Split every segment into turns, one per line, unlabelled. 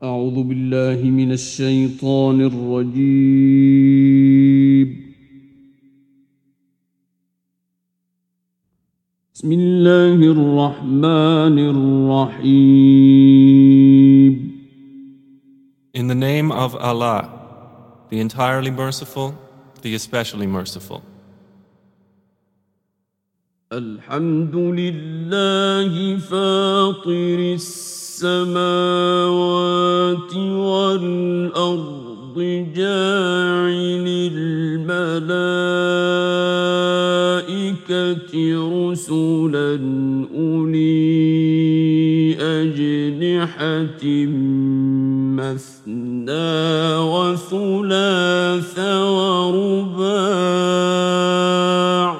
أعوذ بالله من الشيطان الرجيم. بسم الله الرحمن الرحيم.
In the name of Allah, the entirely merciful, the especially merciful.
الحمد لله فاطر السماوات والأرض جاعل الملائكة رسلا أولي أجنحة مثنى وثلاث ورباع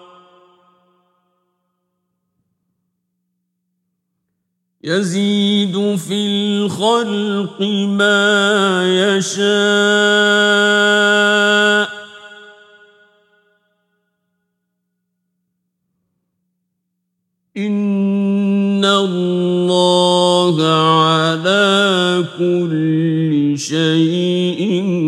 يزيد في الخلق ما يشاء إن الله على كل شيء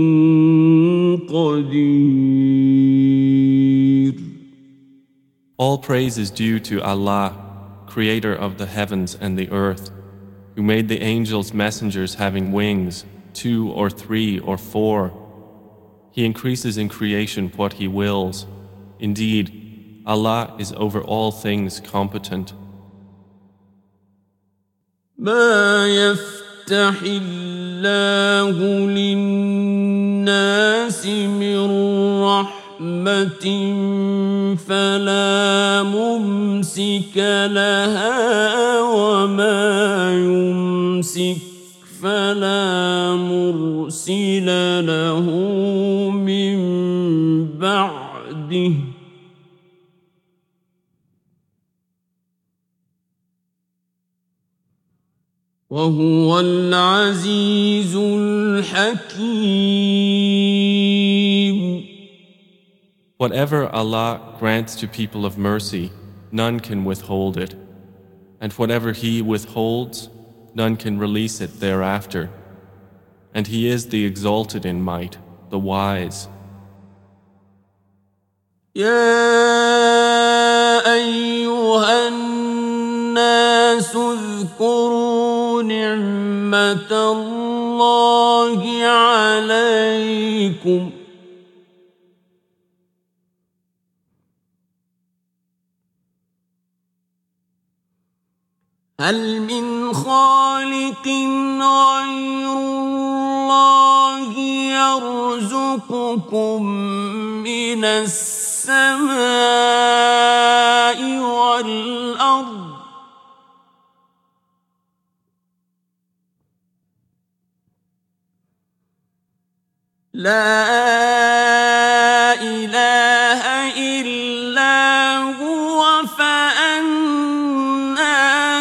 قدير.
All praise is due to Allah, Creator of the heavens and the earth, who made the angels messengers having wings, 2 or 3 or 4. He increases in creation what He wills. Indeed, Allah is over all things competent.
ما يفتح الله للناس من رحمة فلا ممسك لها وما يمسك فلا مرسل له من بعده وهو العزيز الحكيم.
Whatever Allah grants to people of mercy, none can withhold it. And whatever He withholds, none can release it thereafter. And He is the exalted in might, the wise.
يا أيها الناس اذكروا نعمة الله عليكم هل من خالق غير الله يرزقكم من السماء والأرض لا إله إلا هو فأنى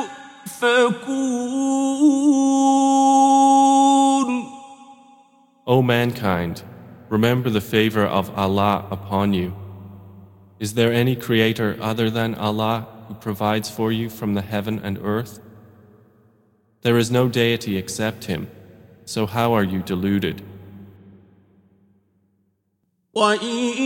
تؤفكون.
O mankind, remember the favor of Allah upon you. Is there any creator other than Allah who provides for you from the heaven and earth? There is no deity except Him, so how are you deluded?
وَإِن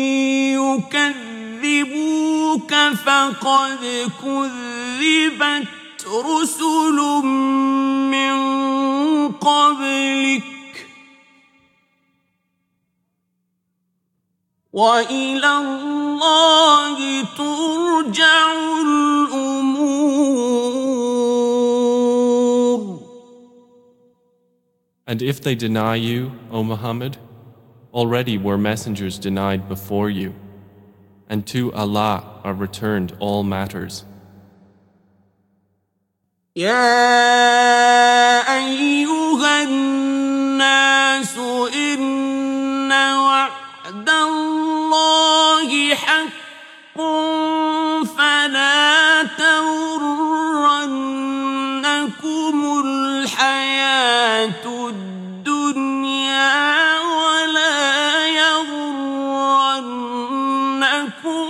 يُكَذِّبُوكَ فَقَدْ كُذِّبَتْ رُسُلٌ مِّن قَبْلِكَ وَإِلَى اللَّهِ تُرْجَعُ الْأُمُورُ.
And if they deny you, O Muhammad, already were messengers denied before you, and to Allah are returned all matters.
يا أيها الناس إن وعد الله حق فلا تغرنكم الحياة الدنيا ولا يغرنكم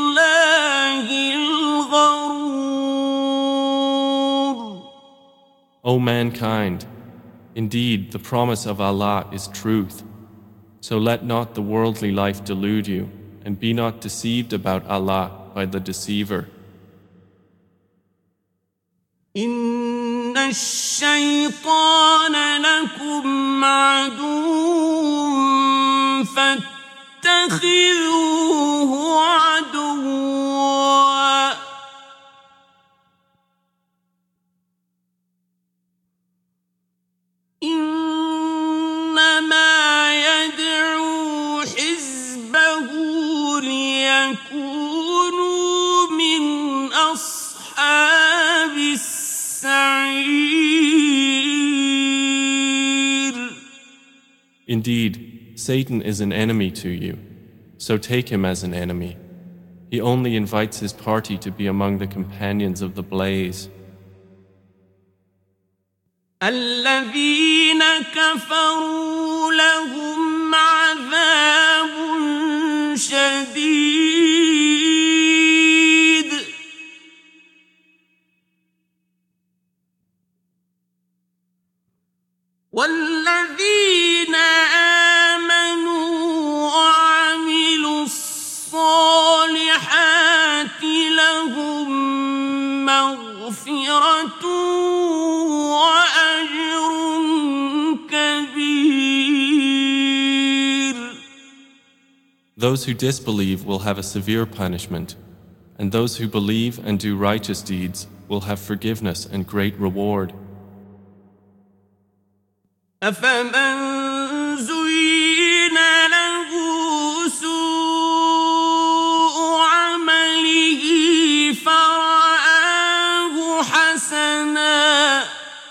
بالله الغرور.
O mankind, indeed the promise of Allah is truth. So let not the worldly life delude you, and be not deceived about Allah by the deceiver.
إن الشيطان لكم عدو فاتخذوه عدوا إنما يدعو حزبه ليكونوا من أصحاب السعير.
Indeed, Satan is an enemy to you, so take him as an enemy. He only invites his party to be among the companions of the blaze.
الذين كفروا لهم عذاب شديد والذين آمنوا وعملوا الصالحات لهم مغفرة وأجر كبير.
Those who disbelieve will have a severe punishment, and those who believe and do righteous deeds will have forgiveness and great reward.
أفمن زين له سوء عمله فرآه حسنا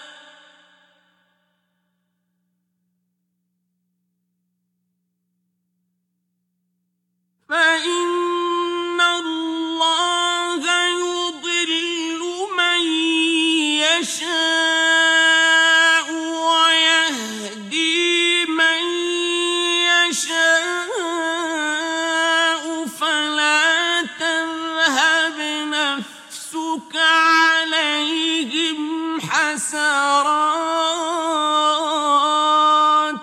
فإن الله يضل من يشاء ويهدي من يشاء فلا تذهب نفسك عليهم حسرات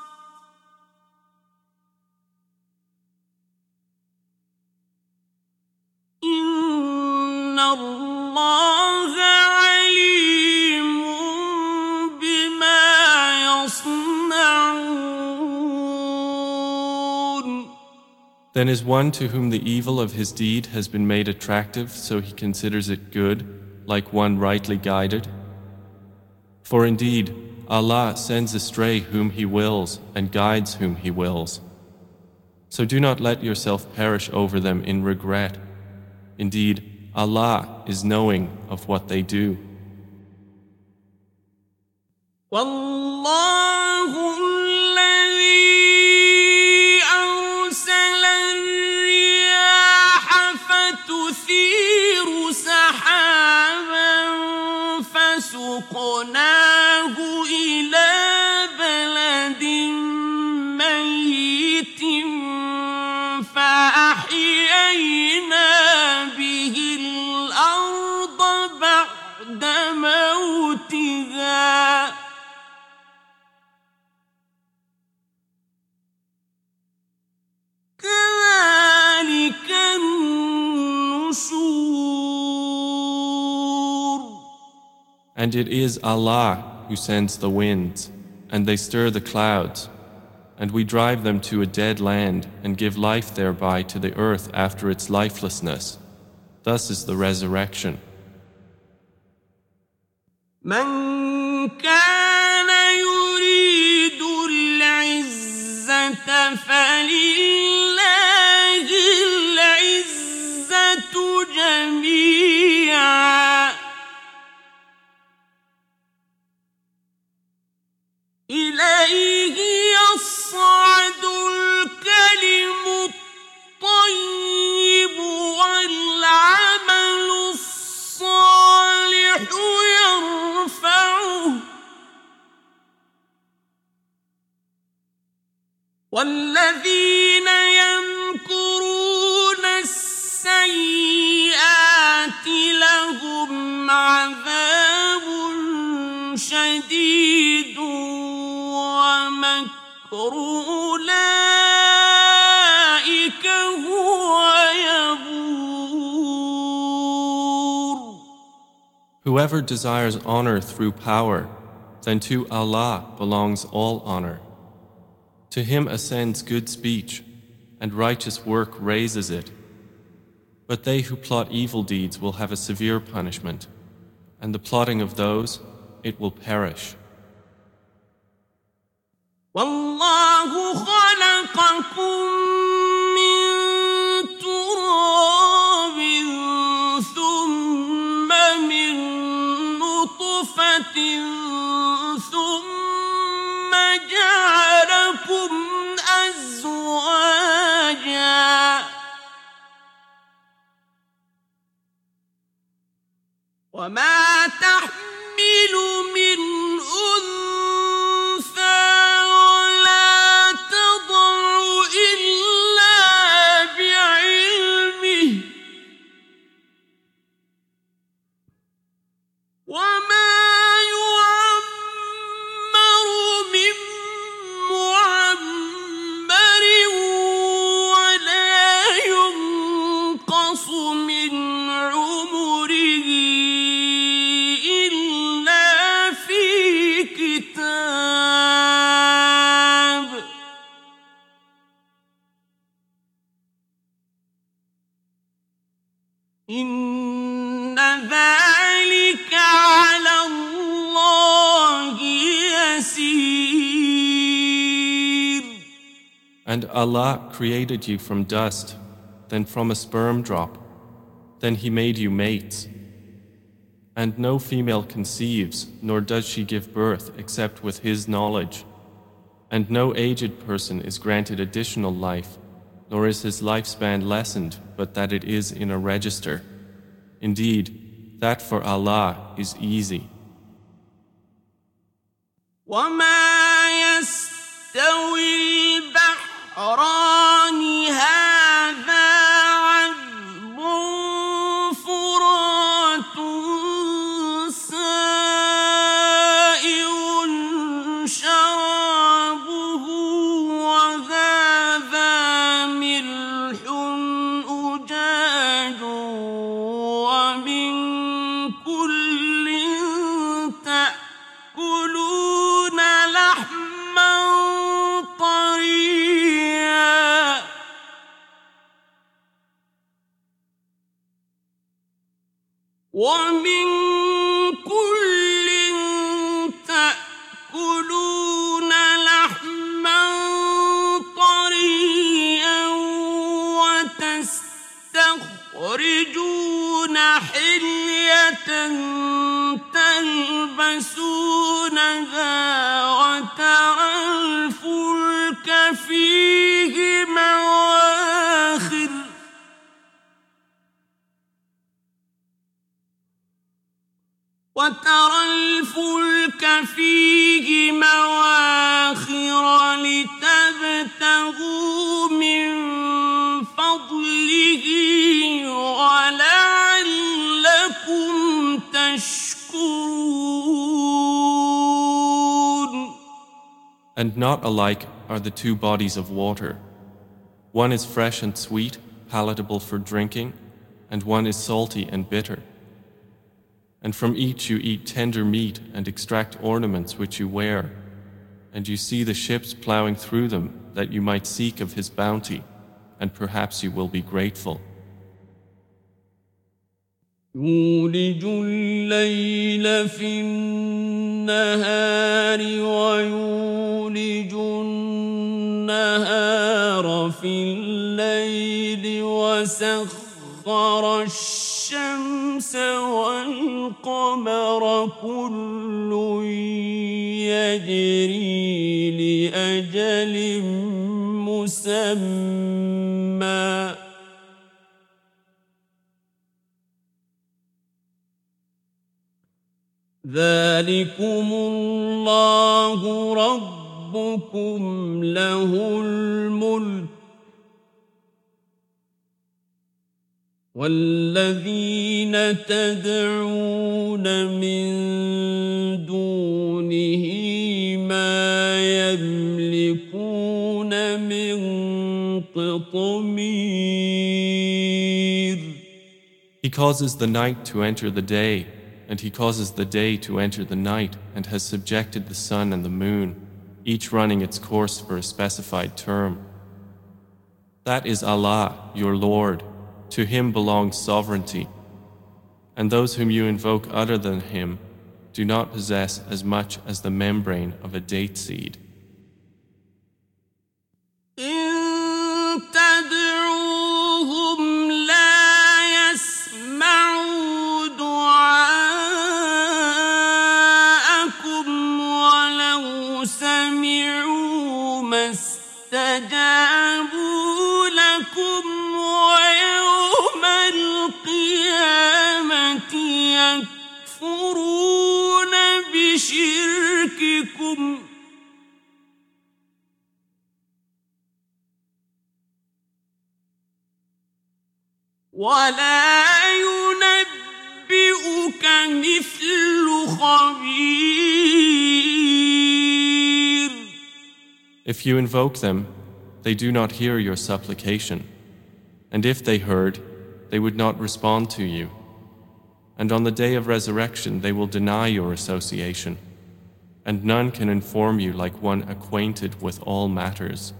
إن الله عليم بما يصنعون.
Then is one to whom the evil of his deed has been made attractive, so he considers it good, like one rightly guided? For indeed, Allah sends astray whom He wills and guides whom He wills. So do not let yourself perish over them in regret. Indeed, Allah is knowing of what they do.
والله الذي أرسل الرياح فتثير سحابا فسقناه إلى بلد ميت فأحيينا به الأرض بعد موتها كذلك النشور.
And it is Allah who sends the winds, and they stir the clouds, and we drive them to a dead land and give life thereby to the earth after its lifelessness. Thus is the resurrection.
من كان يريد العزة فلله العزة جميعا إليه يصعد الكلم الطيب والعمل الصالح يرفعه والذين يمكرون السيئات لهم عذاب شديد ومكر أولئك هو يبور.
Whoever desires honor through power, then to Allah belongs all honor. To Him ascends good speech, and righteous work raises it. But they who plot evil deeds will have a severe punishment, and the plotting of those, it will perish.
والله خلقكم من تراب ثم من نطفة ثم جعلكم أزواجا وما تحمل من أنثى ولا تضع إلا بعلمه وما يعمر من معمر ولا ينقص من عمره إلا في كتاب إن ذلك على الله يسير.
And Allah created you from dust, then from a sperm drop. Then He made you mates. And no female conceives, nor does she give birth except with His knowledge. And no aged person is granted additional life, nor is his lifespan lessened, but that it is in a register. Indeed, that for Allah is easy.
وما يستوي البحران هذا عذب فرات سائغ شرابه وهذا ملح أجاج ومن كل تأكلون لحما طريا ومن كل تأكلون لحما طريا وتستخرجون حلية تلبسونها وترى الفلك فيه مواخر لتبتغوا من فضله ولعلكم تشكرون.
And not alike are the two bodies of water. One is fresh and sweet, palatable for drinking, and one is salty and bitter. And from each you eat tender meat and extract ornaments which you wear, and you see the ships plowing through them that you might seek of His bounty, and perhaps you will be grateful.
يولج الليل في النهار ويولج النهار في الليل وسخر الشمس والقمر كل يجري لأجل مسمى ذلكم الله ربكم له الملك والذين تدعون من دونه ما يملكون من قطمير.
He causes the night to enter the day, and He causes the day to enter the night, and has subjected the sun and the moon, each running its course for a specified term. That is Allah, your Lord. To Him belongs sovereignty. And those whom you invoke other than Him do not possess as much as the membrane of a date seed.
استجابوا لكم ويوم القيامة يكفرون بشرككم ولا ينبئك مثل خبير.
If you invoke them, they do not hear your supplication. And if they heard, they would not respond to you. And on the day of resurrection, they will deny your association. And none can inform you like one acquainted with all matters.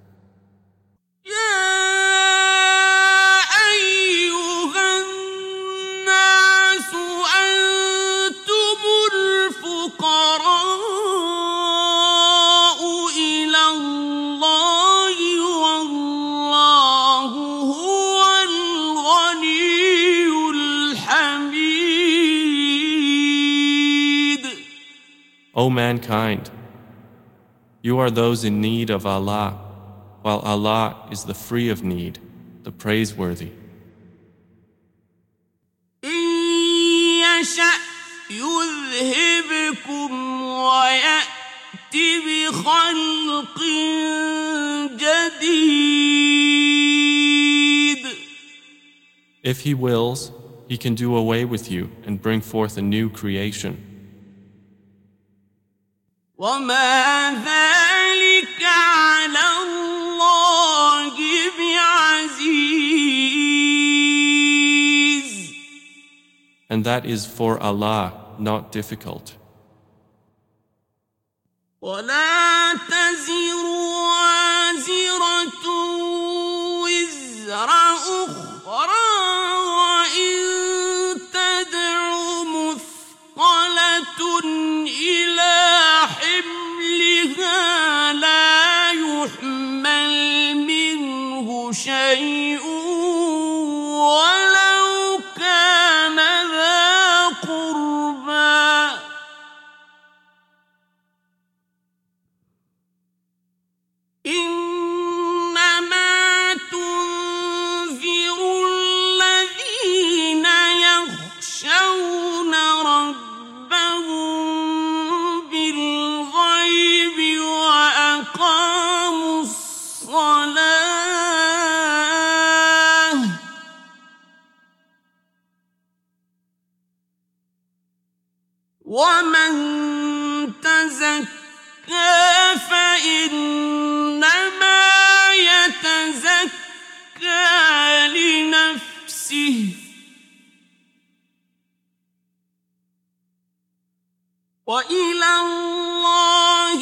O mankind, you are those in need of Allah, while Allah is the free of need, the praiseworthy. If He wills, He can do away with you and bring forth a new creation.
وما ذلك على الله بعزيز.
And that is for Allah not difficult.
ولا تزر وازرة وزر أخرى وإن تدع مثقلة إلى حملها لا يحمل منه شيء ولو كان ذا قربى إنما تنذر الذين يخشون ربهم بالغيب وأقاموا الصلاة ومن تزكى فإنما يتزكى لنفسه وإلى الله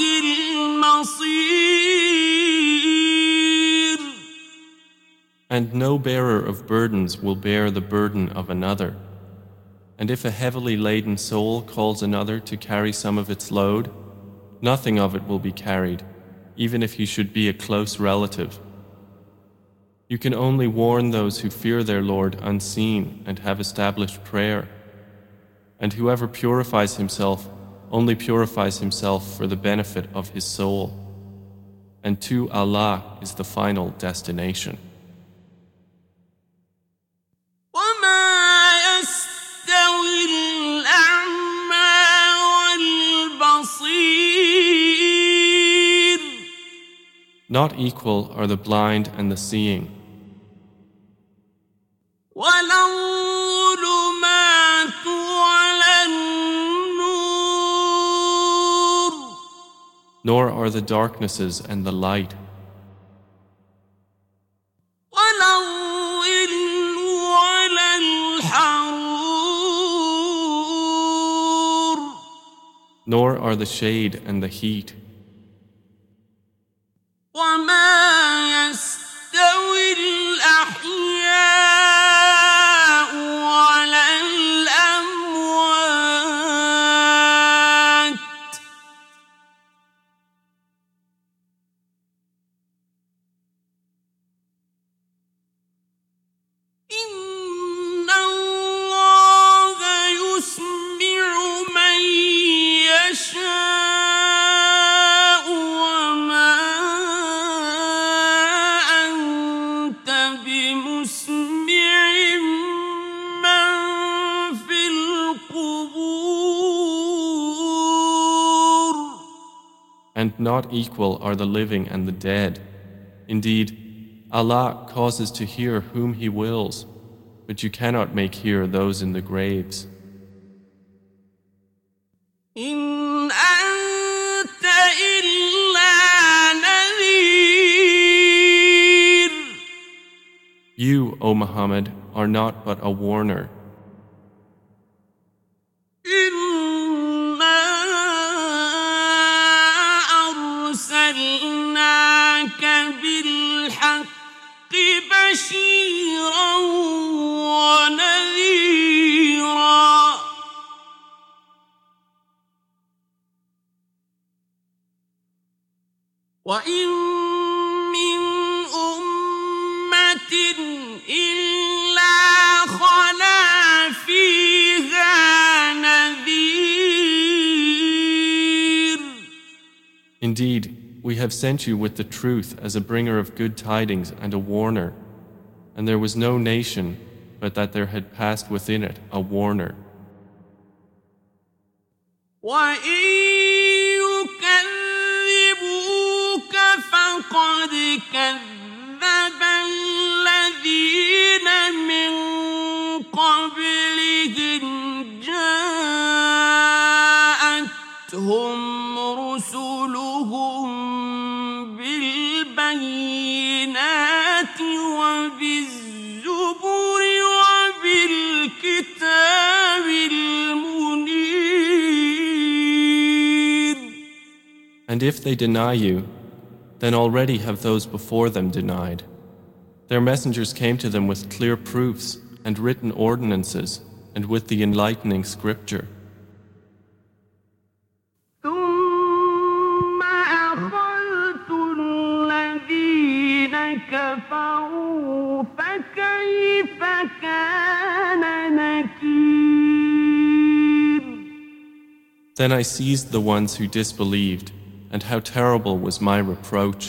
المصير.
And no bearer of burdens will bear the burden of another. And if a heavily laden soul calls another to carry some of its load, nothing of it will be carried, even if he should be a close relative. You can only warn those who fear their Lord unseen and have established prayer. And whoever purifies himself only purifies himself for the benefit of his soul. And to Allah is the final destination. Not equal are the blind and the seeing.
ولا
nor are the darknesses and the light,
ولا الظل ولا الحرور
nor are the shade and the heat.
وما يستوي الأحياء ولا الأموات إن الله يسمع من يشاء وما أنت بمسمع من في القبور
And not equal are the living and the dead. Indeed, Allah causes to hear whom He wills, but you cannot make hear those in the graves.
إن أنت إلا نذير
You, O Muhammad, are not but a warner.
إنا أرسلناك بالحق بشيرا ونذيرا وإن من أمة إلا خلا فيها نذير
Indeed, we have sent you with the truth as a bringer of good tidings and a warner, and there was no nation but that there had passed within it a warner.
وإن يكذبوك فقد كذب الذين من قبلهم جاءتهم رسلهم بالبينات وبالزبر وبالكتاب المنير
And if they deny you, then already have those before them denied. Their messengers came to them with clear proofs and written ordinances and with the enlightening scripture.
ثم أخذت الذين كفروا فكيف كان نكير
Then I seized the ones who disbelieved, and how terrible was my reproach.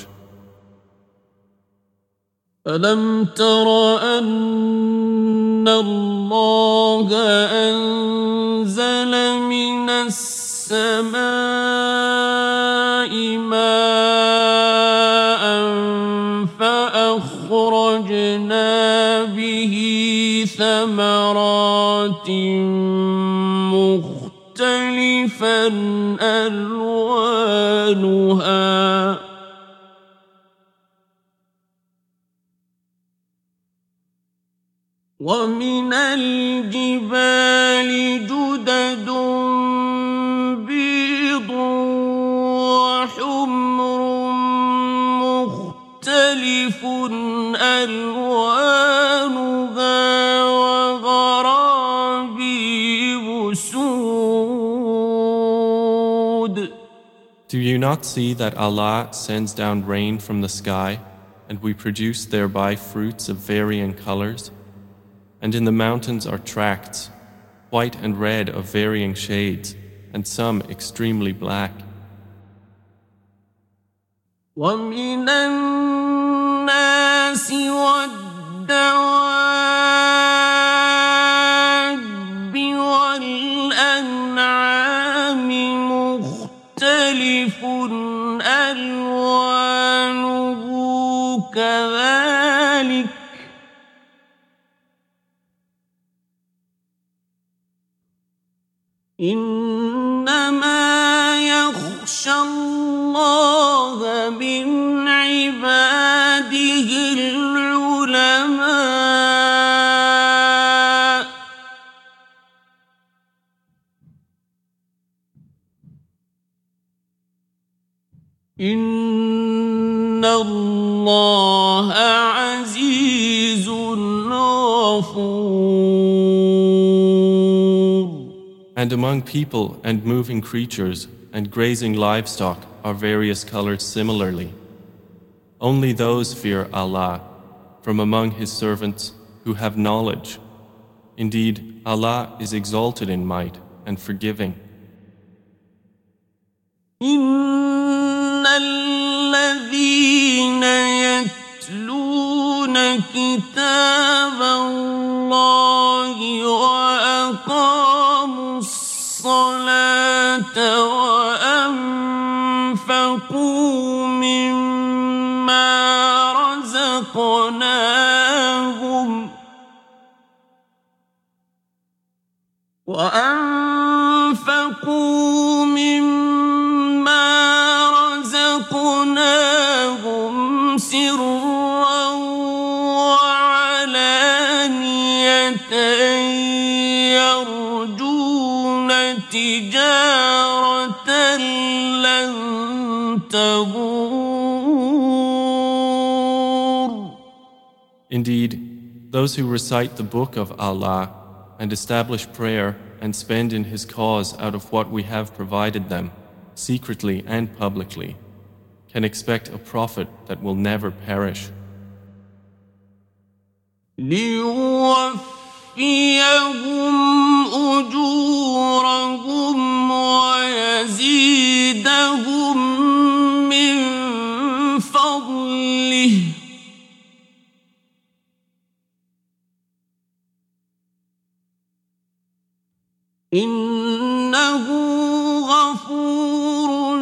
ألم تر أن الله أنزل من السماء ماء فأخرجنا به ثمرات مختلفا ألوانها ومن الجبال جدد بيض وحمر مختلف ألوانها وغرابيب سود
Do you not see that Allah sends down rain from the sky, and we produce thereby fruits of varying colors? And in the mountains are tracts, white and red of varying shades, and some extremely black.
ومن الناس والدواب والأنعام مختلف ألوانه كذلك إنما يخشى يخشى الله من عباده العلماء إن الله عزيز غفور.
And among people and moving creatures and grazing livestock are various colors similarly. Only those fear Allah from among His servants who have knowledge. Indeed, Allah is exalted in might and forgiving.
إن الذين يتلون كتاب الله وأقاموا الصلاة وأنفقوا مما رزقناهم سرا وعلانية يرجون تجارة لن تبور.
Indeed, those who recite the book of Allah and establish prayer and spend in His cause out of what we have provided them, secretly and publicly, can expect a profit that will never perish.
ليوفيهم أجورهم ويزيدهم من فضله إنه غفور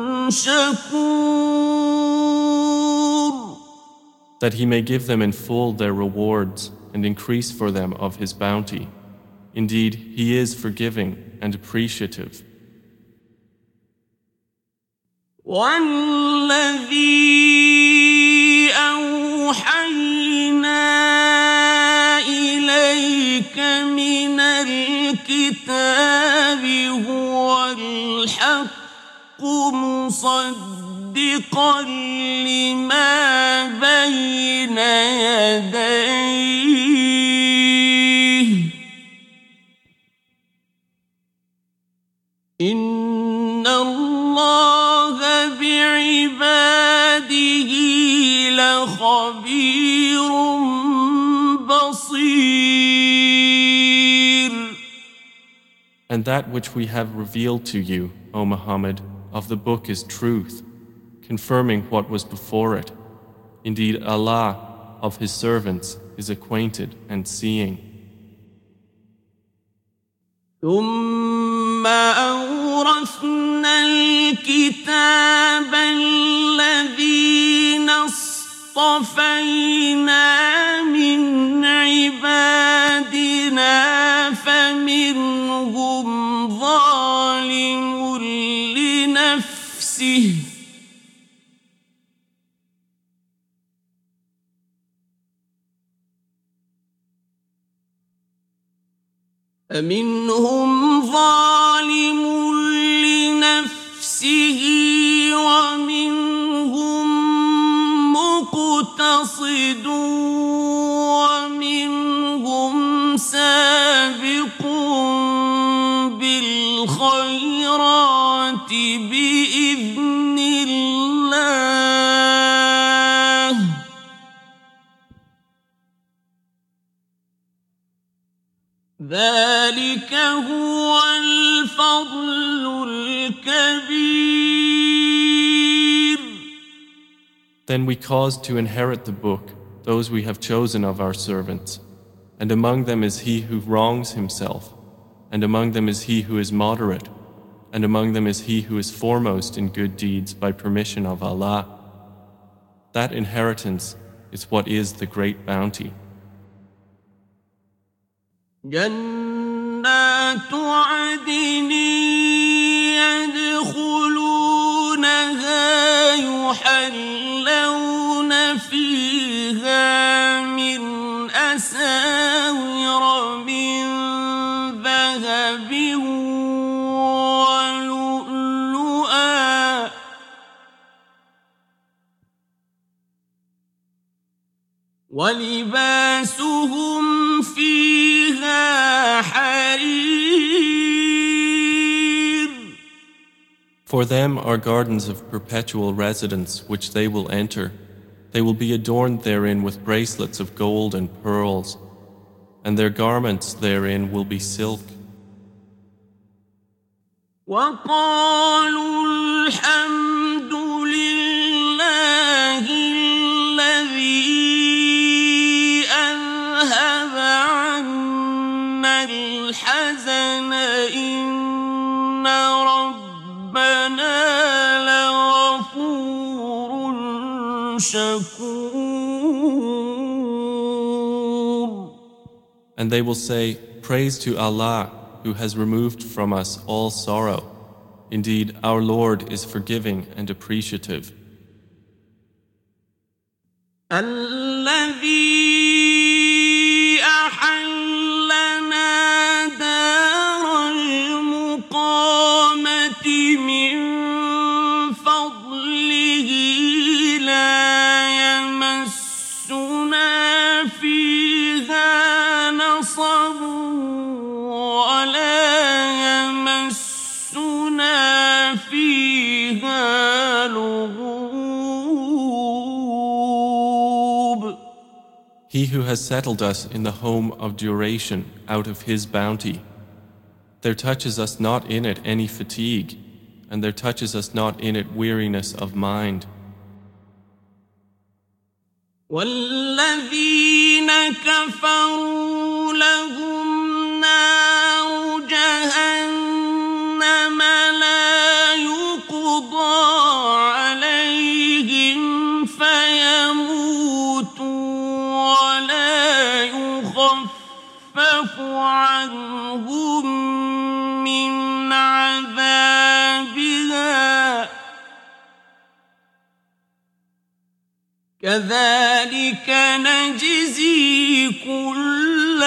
شكور.
That He may give them in full their rewards and increase for them of His bounty. Indeed, He is forgiving and appreciative.
والذي أوحينا إليك من الكتاب هو الحق مصدقا لما بين يديه إن الله بعباده لخبير بصير.
And that which we have revealed to you, O Muhammad, of the book is truth, confirming what was before it. Indeed, Allah of His servants is acquainted and seeing.
ثم أورثنا الكتاب الذين اصطفينا من عبادنا فمنهم ظالم لنفسه ومنهم مقتصد ومنهم سابق بالخيرات بإذن الله ذلك هو الفضل الكبير.
Then we caused to inherit the book those we have chosen of our servants, and among them is he who wrongs himself, and among them is he who is moderate, and among them is he who is foremost in good deeds by permission of Allah. That inheritance is what is the great bounty.
جنات عدن يدخلون ولباسهم فيها حرير.
For them are gardens of perpetual residence which they will enter. They will be adorned therein with bracelets of gold and pearls, and their garments therein will be silk.
وقالوا الحمد لله الذي أذهب عنا الحزن إن ربنا لغفور شكور.
And they will say, Praise to Allah, who has removed from us all sorrow. Indeed, our Lord is forgiving and appreciative.
الذي أحلنا دار المقامة من فضله لا يمسنا فيها نصب ولا يمسنا فيها لغوب.
He who has settled us in the home of duration out of His bounty, there touches us not in it any fatigue, and there touches us not in it weariness of mind.
والذين كفروا لهم نار جهنم لا يقضى عليهم فيموتوا ولا يخفف عنهم من عذابها كذلك نجزي كل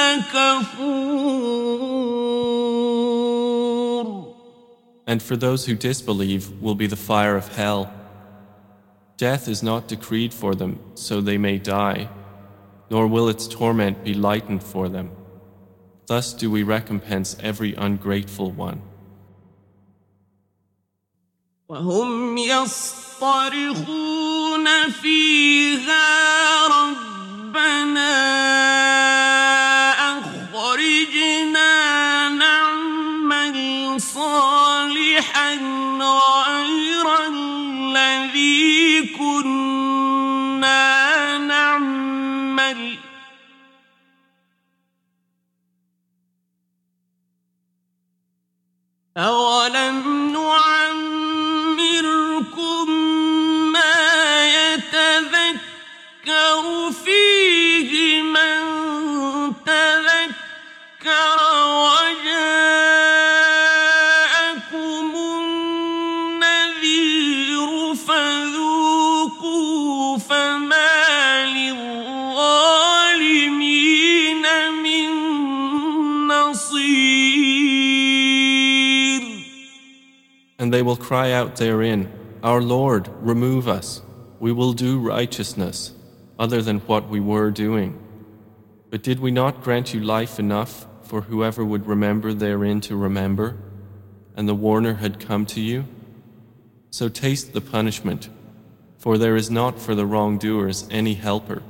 كفور.
And for those who disbelieve will be the fire of hell. Death is not decreed for them, so they may die, nor will its torment be lightened for them. Thus do we recompense every ungrateful one.
وهم يصطرخون فيها ربنا أخرجنا نعمل صالحا غير الذي كنا نعمل أولم نعمركم ما يتذكر فيه من تذكر وجاءكم النذير فذوقوا فما للظالمين من نصير.
And they will cry out therein, Our Lord, remove us. We will do righteousness, other than what we were doing. But did we not grant you life enough for whoever would remember therein to remember, and the warner had come to you? So taste the punishment, for there is not for the wrongdoers any helper.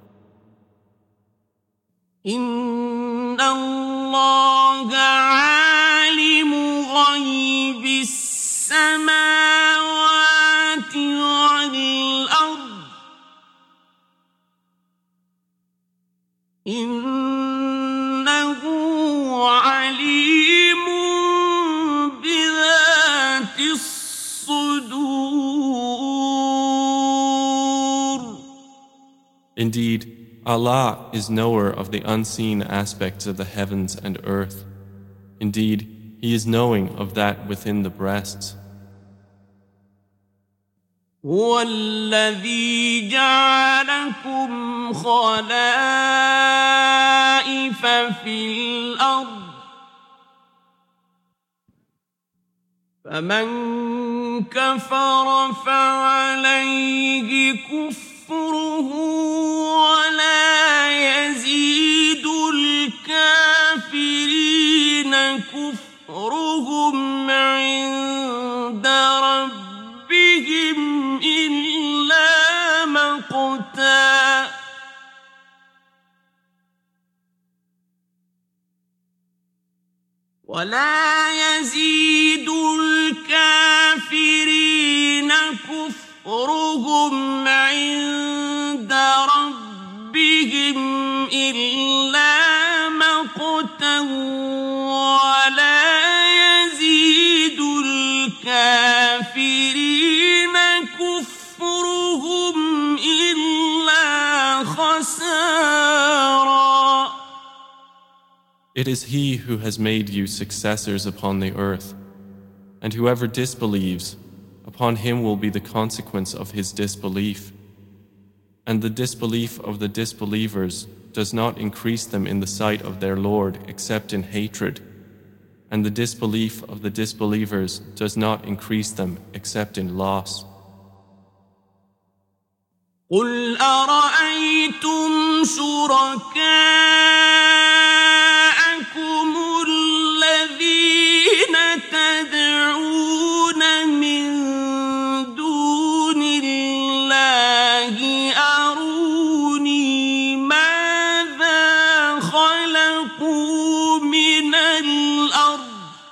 إن الله عالم غيب السماوات والأرض إنه عليم بذات الصدور.
Indeed, Allah is knower of the unseen aspects of the heavens and earth. Indeed, He is knowing of that within the breasts.
هو الذي جعلكم خلائف في الأرض فمن كفر فعليه كفره ولا ولا يزيد الكافرين كفرهم عند ربهم إلا مقتا ولا يزيد الكافرين كفرهم إلا خسارا.
It is He who has made you successors upon the earth, and whoever disbelieves, upon him will be the consequence of his disbelief. And the disbelief of the disbelievers does not increase them in the sight of their Lord except in hatred, and the disbelief of the disbelievers does not increase them except in loss.
قل أرأيتم شركاءكم الذين تدعون من دون الله أروني ماذا خلقوا من الأرض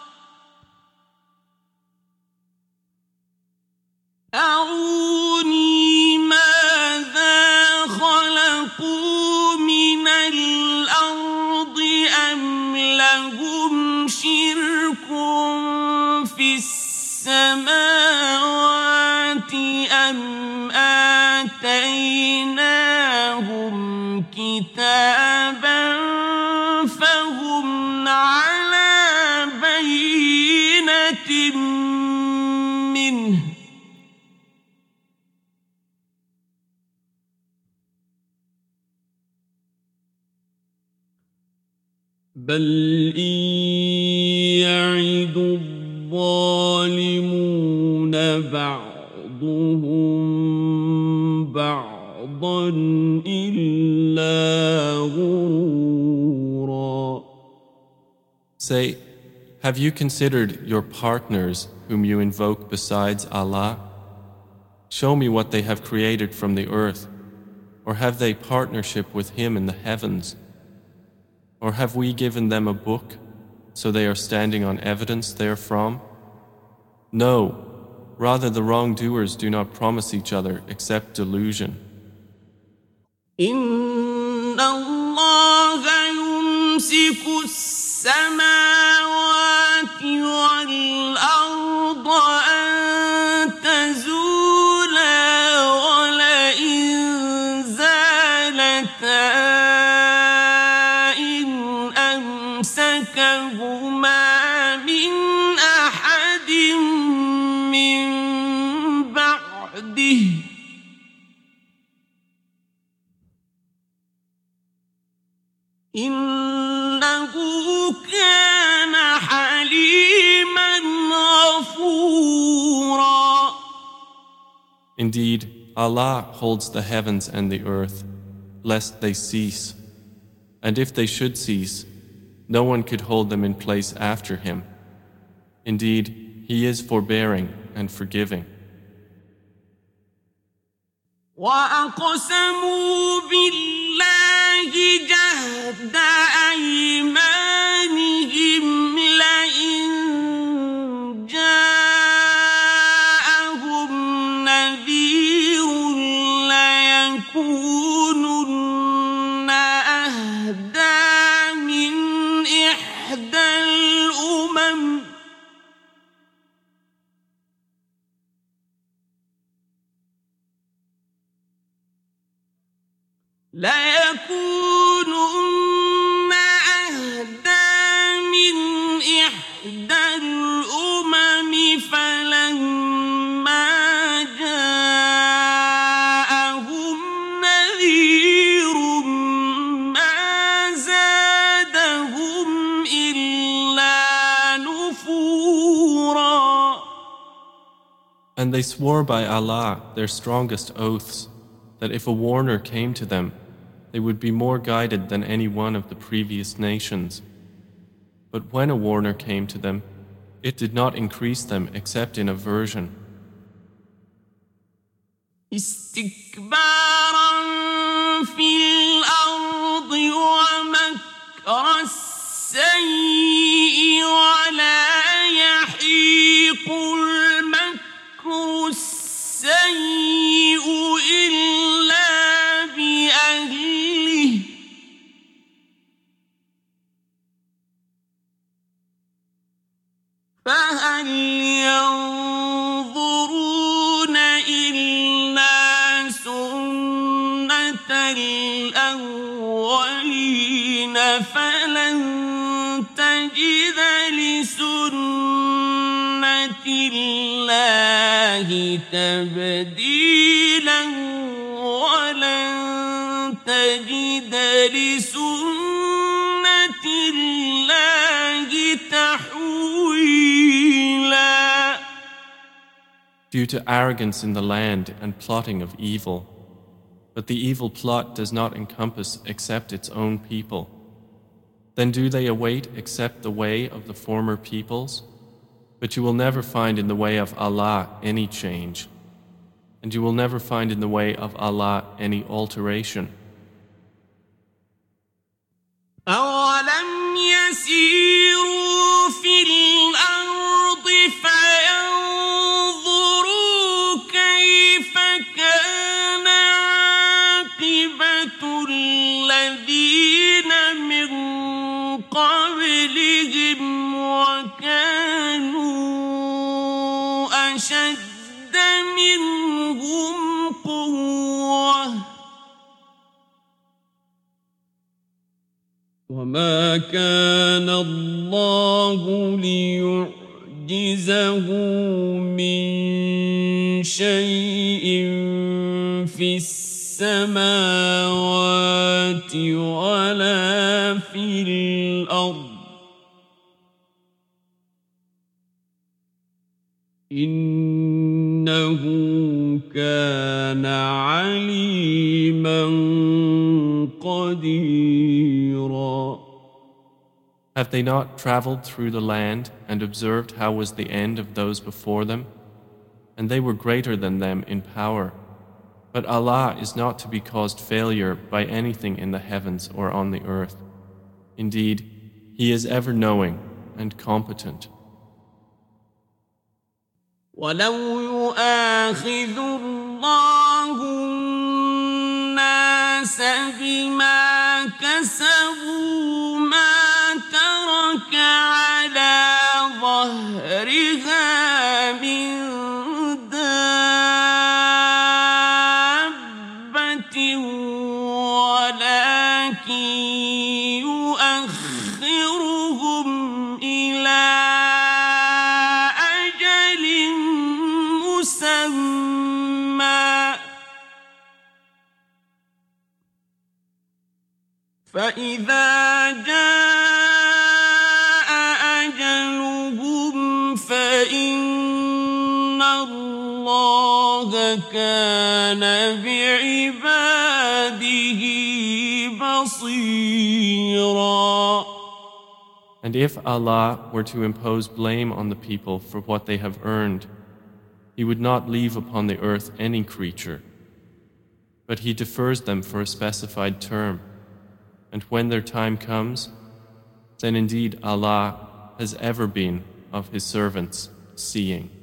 أم لهم شرك في السماوات أم آتيناهم كتابا فهم على بينة منه بل إن يعد الظالمون بعضهم بعضا إلا غرورا.
Say, have you considered your partners whom you invoke besides Allah? Show me what they have created from the earth, or have they partnership with Him in the heavens? Or have we given them a book, so they are standing on evidence therefrom? No, rather the wrongdoers do not promise each other except delusion.
إن الله يمسك السماوات والأرض أن تزولا ولئن زالتا أمسكهما من أحد من بعده إنه كان حليما غفورا.
Indeed, Allah holds the heavens and the earth, lest they cease. And if they should cease, no one could hold them in place after Him. Indeed, He is forbearing and forgiving.
وَأَقْسَمُوا بِاللَّهِ جَهْدَ أَيْمَانِهِمْ لَئِن جَاءَهُمْ نَذِيرٌ لَيَكُونُنَّ أَهْدَىٰ مِنْ إِحْدَى الْأُمَمِ لَيَكُونُنَّ أَهْدَىٰ مِنْ إِحْدَى الْأُمَمِ فَلَمَّا جَاءَهُمْ نَذِيرٌ مَا زَادَهُمْ إِلَّا نُفُورًا.
And they swore by Allah their strongest oaths, that if a warner came to them, they would be more guided than any one of the previous nations. But when a warner came to them, it did not increase them except in aversion.
استكبارا في الأرض ومكر السيء الأولين فلن تجد لسنة الله تبديلا ولن تجد لسنة الله تحويلا.
Due to arrogance in the land and plotting of evil. But the evil plot does not encompass except its own people. Then do they await except the way of the former peoples? But you will never find in the way of Allah any change. And you will never find in the way of Allah any alteration.
أَوَلَمْ يَسِيرُوا فِي الْأَرْضِ فَيَنظُرُوا كَيْفَ كَانَ عَاقِبَةُ الَّذِينَ مِن قَبْلِهِمْ وَكَانُوا أَشَدَّ مِنْهُمْ قُوَّةً وَمَا كَانَ اللَّهُ لِيُعْجِزَهُ مِنْ شَيْءٍ فِي السَّمَاوَاتِ وَلَا فِي الْأَرْضِ إِنَّهُ كَانَ عَلِيمًا قَدِيرًا.
Have they not traveled through the land and observed how was the end of those before them? And they were greater than them in power. But Allah is not to be caused failure by anything in the heavens or on the earth. Indeed, He is ever knowing and competent.
وَلَوْ يُؤَاخِذُ اللَّهُ النَّاسَ بِمَا كَسَبُوا مَا تَرَكَ عَلَى ظَهْرِهَا مِن دَابَّةٍ وَلَكِن يُؤَخِّرُهُمْ إِلَىٰ أَجَلٍ مُّسَمًّى فَإِذَا جَاءَ أَجَلُهُمْ فَإِنَّ اللَّهَ كَانَ بِعِبَادِهِ بَصِيرًا.
And if Allah were to impose blame on the people for what they have earned, He would not leave upon the earth any creature, but He defers them for a specified term. And when their time comes, then indeed Allah has ever been of His servants seeing.